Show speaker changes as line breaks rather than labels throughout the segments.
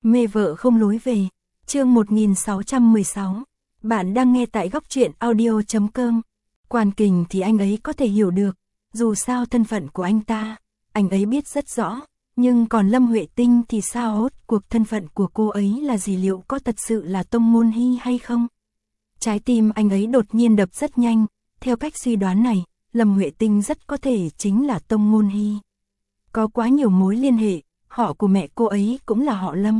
Mê vợ không lối về. Chương 1616. Bạn đang nghe tại góc truyện audio.com. Quan Kình thì anh ấy có thể hiểu được, dù sao thân phận của anh ấy biết rất rõ, nhưng còn Lâm Huệ Tinh thì sao, hốt cuộc thân phận của cô ấy là gì, liệu có thật sự là Tông Ngôn Hy hay không? Trái tim anh ấy đột nhiên đập rất nhanh, theo cách suy đoán này, Lâm Huệ Tinh rất có thể chính là Tông Ngôn Hy. Có quá nhiều mối liên hệ, họ của mẹ cô ấy cũng là họ Lâm.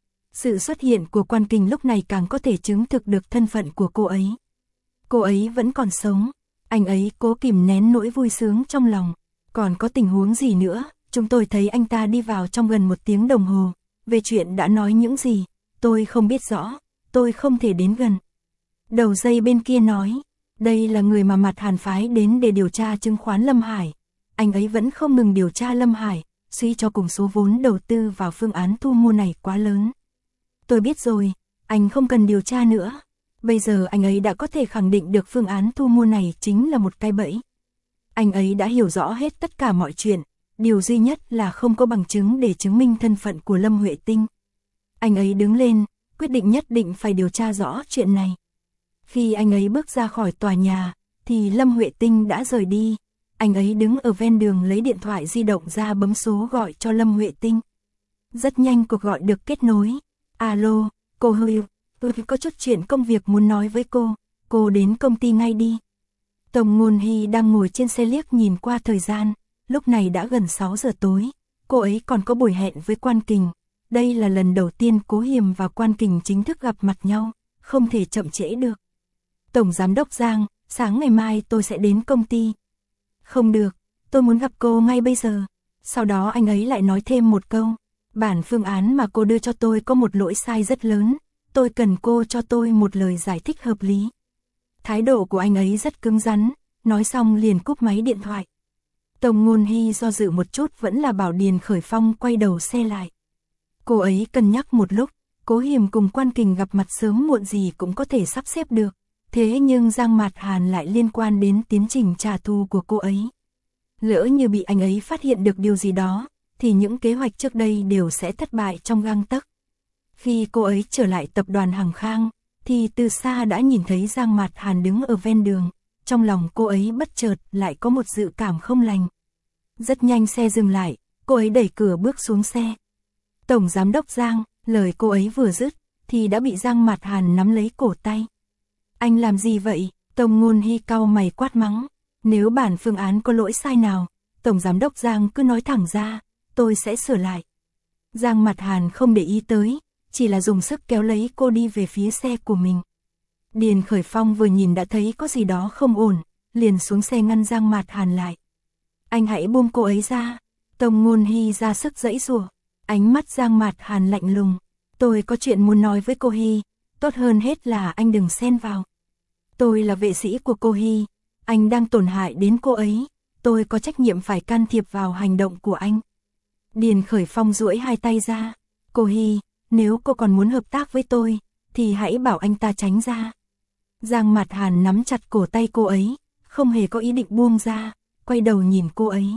Sự xuất hiện của Quan Kình lúc này càng có thể chứng thực được thân phận của cô ấy. Cô ấy vẫn còn sống, anh ấy cố kìm nén nỗi vui sướng trong lòng. Còn có tình huống gì nữa, chúng tôi thấy anh ta đi vào trong gần 1 tiếng đồng hồ. Về chuyện đã nói những gì, tôi không biết rõ, tôi không thể đến gần. Đầu dây bên kia nói, đây là người mà Mạt Hàn phái đến để điều tra chứng khoán Lâm Hải. Anh ấy vẫn không ngừng điều tra Lâm Hải, suy cho cùng số vốn đầu tư vào phương án thu mua này quá lớn. Tôi biết rồi, anh không cần điều tra nữa. Bây giờ anh ấy đã có thể khẳng định được phương án thu mua này chính là một cái bẫy. Anh ấy đã hiểu rõ hết tất cả mọi chuyện, điều duy nhất là không có bằng chứng để chứng minh thân phận của Lâm Huệ Tinh. Anh ấy đứng lên, quyết định nhất định phải điều tra rõ chuyện này. Khi anh ấy bước ra khỏi tòa nhà, thì Lâm Huệ Tinh đã rời đi. Anh ấy đứng ở ven đường lấy điện thoại di động ra bấm số gọi cho Lâm Huệ Tinh. Rất nhanh cuộc gọi được kết nối. Alo, cô Hưu, tôi có chút chuyện công việc muốn nói với cô đến công ty ngay đi. Tông Ngôn Hy đang ngồi trên xe liếc nhìn qua thời gian, lúc này đã gần 6 giờ tối, cô ấy còn có buổi hẹn với Quan Kình. Đây là lần đầu tiên Cố Hiềm và Quan Kình chính thức gặp mặt nhau, không thể chậm trễ được. Tổng Giám đốc Giang, sáng ngày mai tôi sẽ đến công ty. Không được, tôi muốn gặp cô ngay bây giờ. Sau đó anh ấy lại nói thêm một câu. Bản phương án mà cô đưa cho tôi có một lỗi sai rất lớn, tôi cần cô cho tôi một lời giải thích hợp lý. Thái độ của anh ấy rất cứng rắn, nói xong liền cúp máy điện thoại. Tông Ngôn Hy do dự một chút vẫn là bảo Điền Khởi Phong quay đầu xe lại. Cô ấy cân nhắc một lúc, Cố Hiềm cùng Quan Kình gặp mặt sớm muộn gì cũng có thể sắp xếp được. Thế nhưng Giang Mạt Hàn lại liên quan đến tiến trình trả thù của cô ấy. Lỡ như bị anh ấy phát hiện được điều gì đó, thì những kế hoạch trước đây đều sẽ thất bại trong gang tấc. Khi cô ấy trở lại tập đoàn Hằng Khang, thì từ xa đã nhìn thấy Giang Mạt Hàn đứng ở ven đường. Trong lòng cô ấy bất chợt lại có một dự cảm không lành. Rất nhanh xe dừng lại, cô ấy đẩy cửa bước xuống xe. Tổng Giám đốc Giang, lời cô ấy vừa dứt, thì đã bị Giang Mạt Hàn nắm lấy cổ tay. Anh làm gì vậy? Tông Ngôn Hy cau mày quát mắng. Nếu bản phương án có lỗi sai nào, Tổng Giám đốc Giang cứ nói thẳng ra, tôi sẽ sửa lại. Giang Mạt Hàn không để ý tới, chỉ là dùng sức kéo lấy cô đi về phía xe của mình. Điền Khởi Phong vừa nhìn đã thấy có gì đó không ổn, liền xuống xe ngăn Giang Mạt Hàn lại. Anh hãy buông cô ấy ra. Tông Ngôn Hy ra sức giãy giụa. Ánh mắt Giang Mạt Hàn lạnh lùng. Tôi có chuyện muốn nói với cô Hy, tốt hơn hết là anh đừng xen vào. Tôi là vệ sĩ của cô Hy, anh đang tổn hại đến cô ấy, tôi có trách nhiệm phải can thiệp vào hành động của anh. Điền Khởi Phong duỗi hai tay ra. Cô Hy, nếu cô còn muốn hợp tác với tôi, thì hãy bảo anh ta tránh ra. Giang Mạt Hàn nắm chặt cổ tay cô ấy, không hề có ý định buông ra, quay đầu nhìn cô ấy.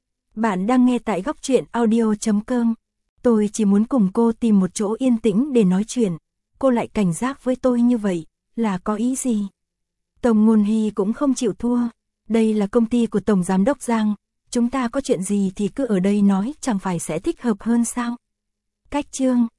Bạn đang nghe tại góc truyện audio.com. Tôi chỉ muốn cùng cô tìm một chỗ yên tĩnh để nói chuyện, cô lại cảnh giác với tôi như vậy, là có ý gì? Tông Ngôn Hy cũng không chịu thua. Đây là công ty của Tổng Giám đốc Giang, chúng ta có chuyện gì thì cứ ở đây nói, chẳng phải sẽ thích hợp hơn sao? Cách chương